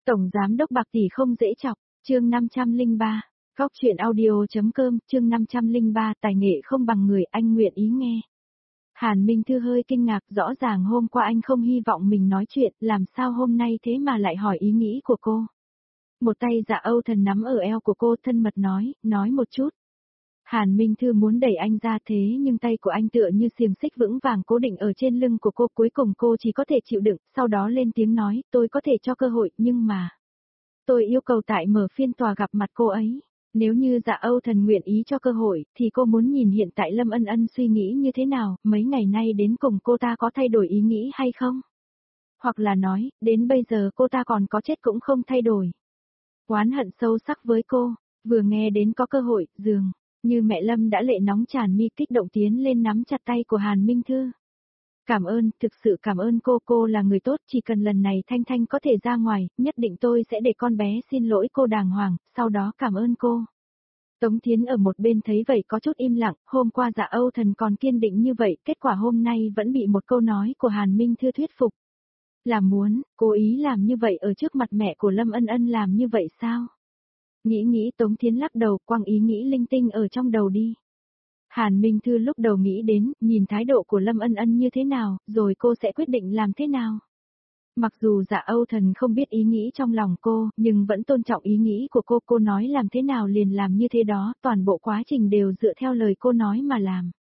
Tổng giám đốc Bạc tỷ không dễ chọc, chương 503. Góc truyện audio.com, chương 503, tài nghệ không bằng người, anh nguyện ý nghe. Hàn Minh Thư hơi kinh ngạc, rõ ràng hôm qua anh không hy vọng mình nói chuyện, làm sao hôm nay thế mà lại hỏi ý nghĩ của cô. Một tay Dạ Âu Thần nắm ở eo của cô, thân mật nói một chút. Hàn Minh Thư muốn đẩy anh ra thế nhưng tay của anh tựa như xiềng xích vững vàng cố định ở trên lưng của cô, cuối cùng cô chỉ có thể chịu đựng, sau đó lên tiếng nói, tôi có thể cho cơ hội, nhưng mà tôi yêu cầu tại mở phiên tòa gặp mặt cô ấy. Nếu như Dạ Âu Thần nguyện ý cho cơ hội, thì cô muốn nhìn hiện tại Lâm Ân Ân suy nghĩ như thế nào, mấy ngày nay đến cùng cô ta có thay đổi ý nghĩ hay không? Hoặc là nói, đến bây giờ cô ta còn có chết cũng không thay đổi. Oán hận sâu sắc với cô, vừa nghe đến có cơ hội, dường như mẹ Lâm đã lệ nóng tràn mi, kích động tiến lên nắm chặt tay của Hàn Minh Thư. Cảm ơn, thực sự cảm ơn cô là người tốt, chỉ cần lần này Thanh Thanh có thể ra ngoài, nhất định tôi sẽ để con bé xin lỗi cô đàng hoàng, sau đó cảm ơn cô. Tống Thiến ở một bên thấy vậy có chút im lặng, hôm qua Dạ Âu Thần còn kiên định như vậy, kết quả hôm nay vẫn bị một câu nói của Hàn Minh Thư thuyết phục. Là muốn, cố ý làm như vậy ở trước mặt mẹ của Lâm Ân Ân làm như vậy sao? Nghĩ Tống Thiến lắc đầu, quăng ý nghĩ linh tinh ở trong đầu đi. Hàn Minh Thư lúc đầu nghĩ đến, nhìn thái độ của Lâm Ân Ân như thế nào, rồi cô sẽ quyết định làm thế nào. Mặc dù Dạ Âu Thần không biết ý nghĩ trong lòng cô, nhưng vẫn tôn trọng ý nghĩ của cô nói làm thế nào liền làm như thế đó, toàn bộ quá trình đều dựa theo lời cô nói mà làm.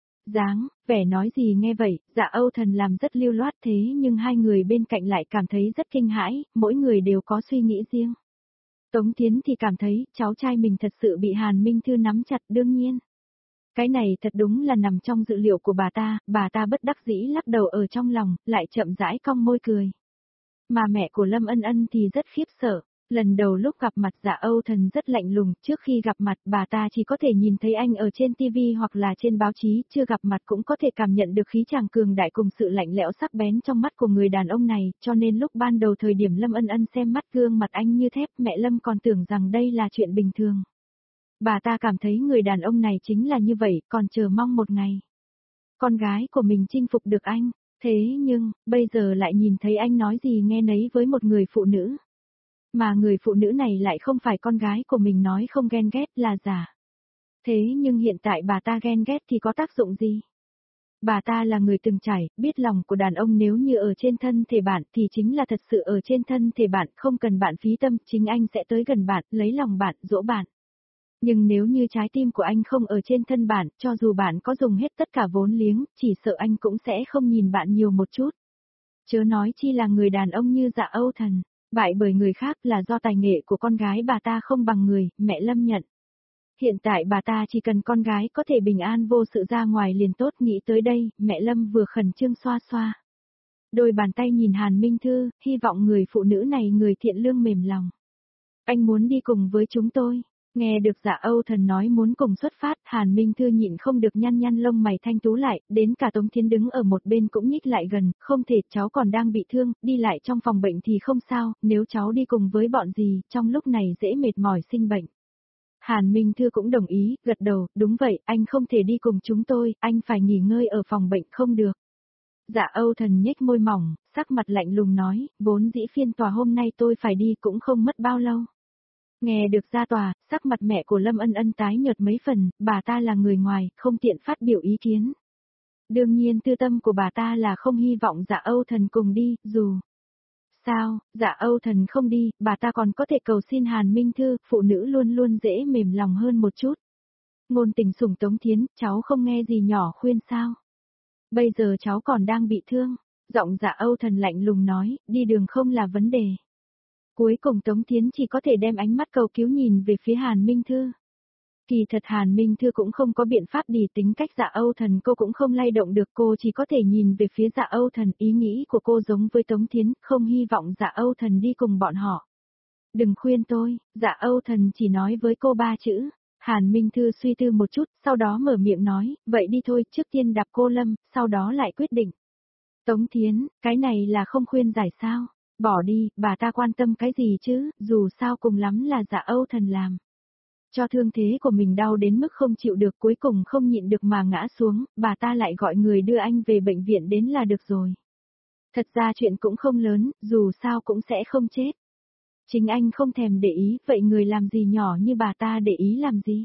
Vẻ nói gì nghe vậy, Dạ Âu Thần làm rất lưu loát thế nhưng hai người bên cạnh lại cảm thấy rất kinh hãi, mỗi người đều có suy nghĩ riêng. Tống Thiến thì cảm thấy, cháu trai mình thật sự bị Hàn Minh Thư nắm chặt, đương nhiên. Cái này thật đúng là nằm trong dự liệu của bà ta bất đắc dĩ lắc đầu ở trong lòng, lại chậm rãi cong môi cười. Mà mẹ của Lâm Ân Ân thì rất khiếp sợ, lần đầu lúc gặp mặt Dạ Âu Thần rất lạnh lùng, trước khi gặp mặt bà ta chỉ có thể nhìn thấy anh ở trên TV hoặc là trên báo chí, chưa gặp mặt cũng có thể cảm nhận được khí chàng cường đại cùng sự lạnh lẽo sắc bén trong mắt của người đàn ông này, cho nên lúc ban đầu thời điểm Lâm Ân Ân xem mắt gương mặt anh như thép, mẹ Lâm còn tưởng rằng đây là chuyện bình thường. Bà ta cảm thấy người đàn ông này chính là như vậy, còn chờ mong một ngày con gái của mình chinh phục được anh. Thế nhưng, bây giờ lại nhìn thấy anh nói gì nghe nấy với một người phụ nữ. Mà người phụ nữ này lại không phải con gái của mình, nói không ghen ghét là giả. Thế nhưng hiện tại bà ta ghen ghét thì có tác dụng gì? Bà ta là người từng trải, biết lòng của đàn ông, nếu như ở trên thân thể bạn thì chính là thật sự ở trên thân thể bạn, không cần bạn phí tâm, chính anh sẽ tới gần bạn, lấy lòng bạn, dỗ bạn. Nhưng nếu như trái tim của anh không ở trên thân bạn, cho dù bạn có dùng hết tất cả vốn liếng, chỉ sợ anh cũng sẽ không nhìn bạn nhiều một chút. Chớ nói chi là người đàn ông như Dạ Âu Thần, bại bởi người khác là do tài nghệ của con gái bà ta không bằng người, mẹ Lâm nhận. Hiện tại bà ta chỉ cần con gái có thể bình an vô sự ra ngoài liền tốt, nghĩ tới đây, mẹ Lâm vừa khẩn trương xoa xoa đôi bàn tay nhìn Hàn Minh Thư, hy vọng người phụ nữ này người thiện lương mềm lòng. Anh muốn đi cùng với chúng tôi. Nghe được Dạ Âu Thần nói muốn cùng xuất phát, Hàn Minh Thư nhịn không được nhăn lông mày thanh tú lại, đến cả Tống Thiến đứng ở một bên cũng nhích lại gần, không thể, cháu còn đang bị thương, đi lại trong phòng bệnh thì không sao, nếu cháu đi cùng với bọn gì, trong lúc này dễ mệt mỏi sinh bệnh. Hàn Minh Thư cũng đồng ý, gật đầu, đúng vậy, anh không thể đi cùng chúng tôi, anh phải nghỉ ngơi ở phòng bệnh không được. Dạ Âu Thần nhếch môi mỏng, sắc mặt lạnh lùng nói, vốn dĩ phiên tòa hôm nay tôi phải đi cũng không mất bao lâu. Nghe được ra tòa, sắc mặt mẹ của Lâm Ân Ân tái nhợt mấy phần, bà ta là người ngoài, không tiện phát biểu ý kiến. Đương nhiên tư tâm của bà ta là không hy vọng Dạ Âu Thần cùng đi, dù sao, Dạ Âu Thần không đi, bà ta còn có thể cầu xin Hàn Minh Thư, phụ nữ luôn luôn dễ mềm lòng hơn một chút. Ngôn tình sủng Tống Thiến, cháu không nghe gì nhỏ khuyên sao? Bây giờ cháu còn đang bị thương, giọng Dạ Âu Thần lạnh lùng nói, đi đường không là vấn đề. Cuối cùng Tống Thiến chỉ có thể đem ánh mắt cầu cứu nhìn về phía Hàn Minh Thư. Kỳ thật Hàn Minh Thư cũng không có biện pháp đi, tính cách Dạ Âu Thần cô cũng không lay động được, cô chỉ có thể nhìn về phía Dạ Âu Thần, ý nghĩ của cô giống với Tống Thiến, không hy vọng Dạ Âu Thần đi cùng bọn họ. Đừng khuyên tôi, Dạ Âu Thần chỉ nói với cô 3 chữ. Hàn Minh Thư suy tư một chút, sau đó mở miệng nói, vậy đi thôi, trước tiên đạp cô Lâm, sau đó lại quyết định. Tống Thiến, cái này là không khuyên giải sao? Bỏ đi, bà ta quan tâm cái gì chứ, dù sao cùng lắm là Dạ Âu Thần làm. Cho thương thế của mình đau đến mức không chịu được, cuối cùng không nhịn được mà ngã xuống, bà ta lại gọi người đưa anh về bệnh viện đến là được rồi. Thật ra chuyện cũng không lớn, dù sao cũng sẽ không chết. Chính anh không thèm để ý, vậy người làm gì nhỏ như bà ta để ý làm gì?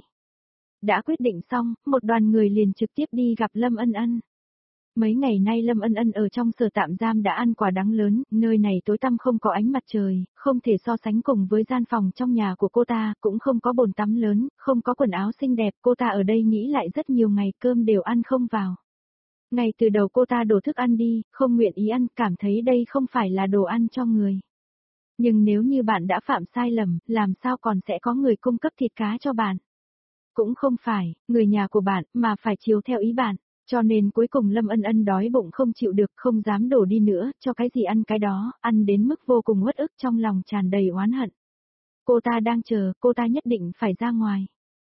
Đã quyết định xong, một đoàn người liền trực tiếp đi gặp Lâm Ân Ân. Mấy ngày nay Lâm Ân Ân ở trong sở tạm giam đã ăn quả đắng lớn, nơi này tối tăm không có ánh mặt trời, không thể so sánh cùng với gian phòng trong nhà của cô ta, cũng không có bồn tắm lớn, không có quần áo xinh đẹp, cô ta ở đây nghĩ lại rất nhiều ngày cơm đều ăn không vào. Ngày từ đầu cô ta đổ thức ăn đi, không nguyện ý ăn, cảm thấy đây không phải là đồ ăn cho người. Nhưng nếu như bạn đã phạm sai lầm, làm sao còn sẽ có người cung cấp thịt cá cho bạn? Cũng không phải, người nhà của bạn, mà phải chiếu theo ý bạn. Cho nên cuối cùng Lâm Ân Ân đói bụng không chịu được, không dám đổ đi nữa, cho cái gì ăn cái đó, ăn đến mức vô cùng uất ức, trong lòng tràn đầy oán hận. Cô ta đang chờ, cô ta nhất định phải ra ngoài.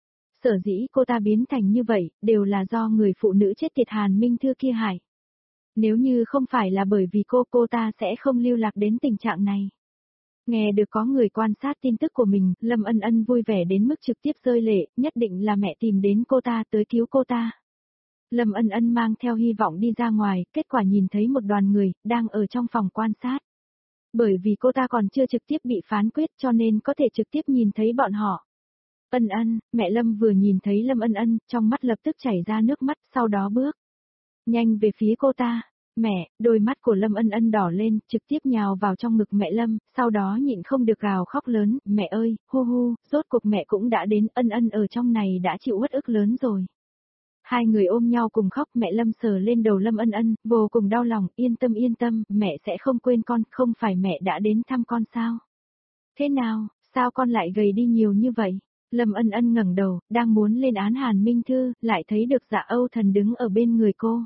Sở dĩ cô ta biến thành như vậy, đều là do người phụ nữ chết tiệt Hàn Minh Thư kia hại. Nếu như không phải là bởi vì cô ta sẽ không lưu lạc đến tình trạng này. Nghe được có người quan sát tin tức của mình, Lâm Ân Ân vui vẻ đến mức trực tiếp rơi lệ, nhất định là mẹ tìm đến cô ta tới cứu cô ta. Lâm Ân Ân mang theo hy vọng đi ra ngoài, kết quả nhìn thấy một đoàn người, đang ở trong phòng quan sát. Bởi vì cô ta còn chưa trực tiếp bị phán quyết cho nên có thể trực tiếp nhìn thấy bọn họ. Ân Ân, mẹ Lâm vừa nhìn thấy Lâm Ân Ân, trong mắt lập tức chảy ra nước mắt, sau đó bước nhanh về phía cô ta. Mẹ, đôi mắt của Lâm Ân Ân đỏ lên, trực tiếp nhào vào trong ngực mẹ Lâm, sau đó nhịn không được gào khóc lớn, mẹ ơi, hu hu, rốt cuộc mẹ cũng đã đến, Ân Ân ở trong này đã chịu uất ức lớn rồi. Hai người ôm nhau cùng khóc, mẹ Lâm sờ lên đầu Lâm Ân Ân, vô cùng đau lòng, yên tâm, mẹ sẽ không quên con, không phải mẹ đã đến thăm con sao? Thế nào, sao con lại gầy đi nhiều như vậy? Lâm Ân Ân ngẩng đầu, đang muốn lên án Hàn Minh Thư, lại thấy được Dạ Âu Thần đứng ở bên người cô.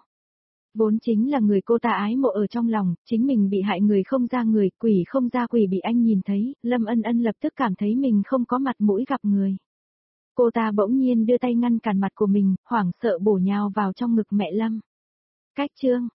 Vốn chính là người cô ta ái mộ ở trong lòng, chính mình bị hại người không ra người, quỷ không ra quỷ bị anh nhìn thấy, Lâm Ân Ân lập tức cảm thấy mình không có mặt mũi gặp người. Cô ta bỗng nhiên đưa tay ngăn cản mặt của mình, hoảng sợ bổ nhào vào trong ngực mẹ Lâm. Cách chương